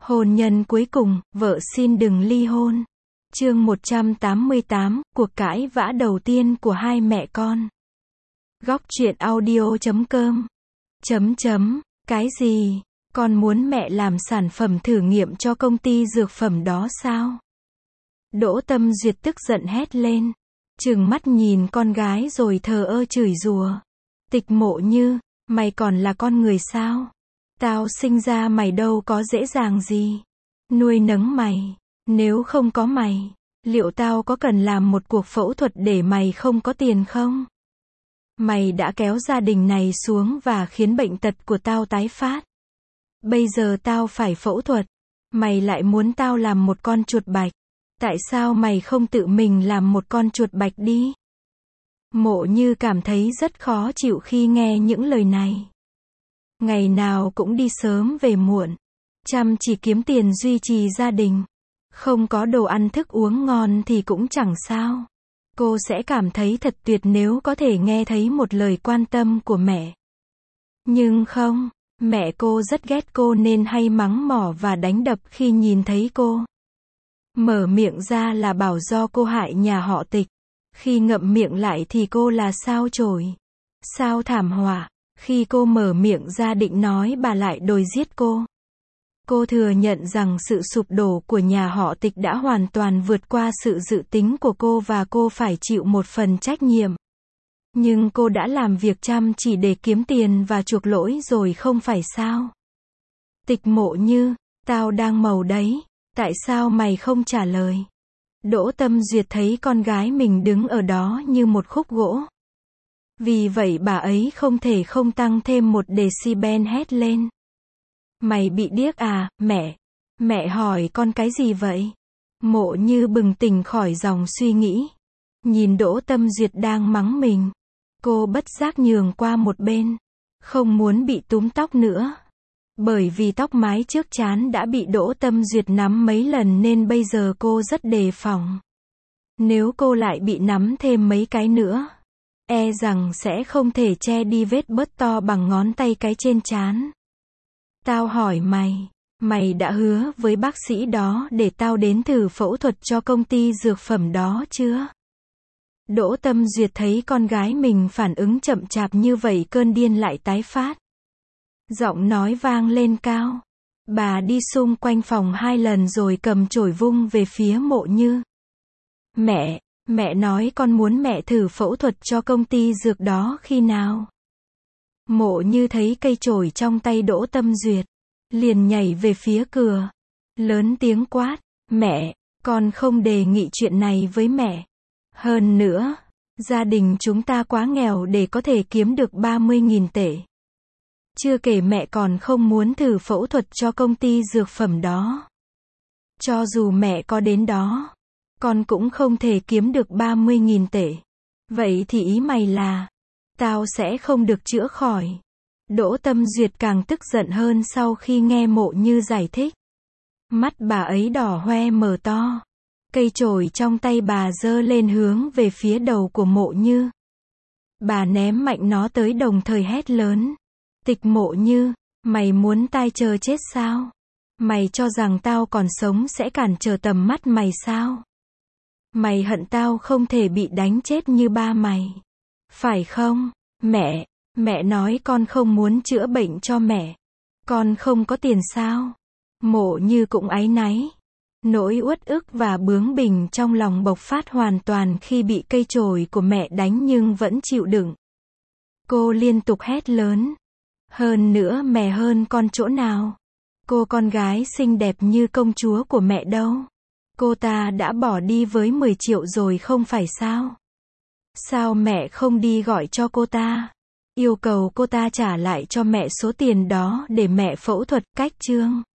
Hôn nhân cuối cùng, vợ xin đừng ly hôn. Chương 188, cuộc cãi vã đầu tiên của hai mẹ con. Góc truyện audio.com. Cái gì? Con muốn mẹ làm sản phẩm thử nghiệm cho công ty dược phẩm đó sao? Đỗ Tâm Duyệt tức giận hét lên. Trừng mắt nhìn con gái rồi thờ ơ chửi rủa. Tịch Mộ Như, mày còn là con người sao? Tao sinh ra mày đâu có dễ dàng gì. Nuôi nấng mày. Nếu không có mày, liệu tao có cần làm một cuộc phẫu thuật để mày không có tiền không? Mày đã kéo gia đình này xuống và khiến bệnh tật của tao tái phát. Bây giờ tao phải phẫu thuật. Mày lại muốn tao làm một con chuột bạch. Tại sao mày không tự mình làm một con chuột bạch đi? Mộ Như cảm thấy rất khó chịu khi nghe những lời này. Ngày nào cũng đi sớm về muộn, chăm chỉ kiếm tiền duy trì gia đình. Không có đồ ăn thức uống ngon thì cũng chẳng sao. Cô sẽ cảm thấy thật tuyệt nếu có thể nghe thấy một lời quan tâm của mẹ. Nhưng không, mẹ cô rất ghét cô nên hay mắng mỏ và đánh đập khi nhìn thấy cô. Mở miệng ra là bảo do cô hại nhà họ Tịch. Khi ngậm miệng lại thì cô là sao chổi. Sao thảm họa. Khi cô mở miệng ra định nói bà lại đòi giết cô. Cô thừa nhận rằng sự sụp đổ của nhà họ Tịch đã hoàn toàn vượt qua sự dự tính của cô và cô phải chịu một phần trách nhiệm. Nhưng cô đã làm việc chăm chỉ để kiếm tiền và chuộc lỗi rồi không phải sao? Tịch Mộ Như, tao đang mầu đấy, tại sao mày không trả lời? Đỗ Tâm Duyệt thấy con gái mình đứng ở đó như một khúc gỗ. Vì vậy bà ấy không thể không tăng thêm một decibel hét lên. Mày bị điếc à, mẹ? Mẹ hỏi con cái gì vậy? Mộ Như bừng tỉnh khỏi dòng suy nghĩ. Nhìn Đỗ Tâm Duyệt đang mắng mình. Cô bất giác nhường qua một bên. Không muốn bị túm tóc nữa. Bởi vì tóc mái trước trán đã bị Đỗ Tâm Duyệt nắm mấy lần nên bây giờ cô rất đề phòng. Nếu cô lại bị nắm thêm mấy cái nữa, e rằng sẽ không thể che đi vết bớt to bằng ngón tay cái trên trán. Tao hỏi mày, mày đã hứa với bác sĩ đó để tao đến thử phẫu thuật cho công ty dược phẩm đó chưa? Đỗ Tâm Duyệt thấy con gái mình phản ứng chậm chạp như vậy cơn điên lại tái phát. Giọng nói vang lên cao. Bà đi xung quanh phòng 2 lần rồi cầm chổi vung về phía Mộ Như. Mẹ nói con muốn mẹ thử phẫu thuật cho công ty dược đó khi nào? Mộ Như thấy cây chổi trong tay Đỗ Tâm Duyệt, liền nhảy về phía cửa, lớn tiếng quát, mẹ, con không đề nghị chuyện này với mẹ. Hơn nữa, gia đình chúng ta quá nghèo để có thể kiếm được 30.000 tệ. Chưa kể mẹ còn không muốn thử phẫu thuật cho công ty dược phẩm đó. Cho dù mẹ có đến đó, con cũng không thể kiếm được 30.000 tệ. Vậy thì ý mày là, tao sẽ không được chữa khỏi. Đỗ Tâm Duyệt càng tức giận hơn sau khi nghe Mộ Như giải thích. Mắt bà ấy đỏ hoe mở to. Cây chổi trong tay bà giơ lên hướng về phía đầu của Mộ Như. Bà ném mạnh nó tới đồng thời hét lớn. Tịch Mộ Như, mày muốn tai chờ chết sao? Mày cho rằng tao còn sống sẽ cản trở tầm mắt mày sao? Mày hận tao không thể bị đánh chết như ba mày. Phải không? Mẹ nói con không muốn chữa bệnh cho mẹ. Con không có tiền sao? Mộ Như cũng áy náy. Nỗi uất ức và bướng bỉnh trong lòng bộc phát hoàn toàn khi bị cây chổi của mẹ đánh nhưng vẫn chịu đựng. Cô liên tục hét lớn. Hơn nữa mẹ hơn con chỗ nào? Cô con gái xinh đẹp như công chúa của mẹ đâu? Cô ta đã bỏ đi với 10 triệu rồi không phải sao? Sao mẹ không đi gọi cho cô ta? Yêu cầu cô ta trả lại cho mẹ số tiền đó để mẹ phẫu thuật cách chương.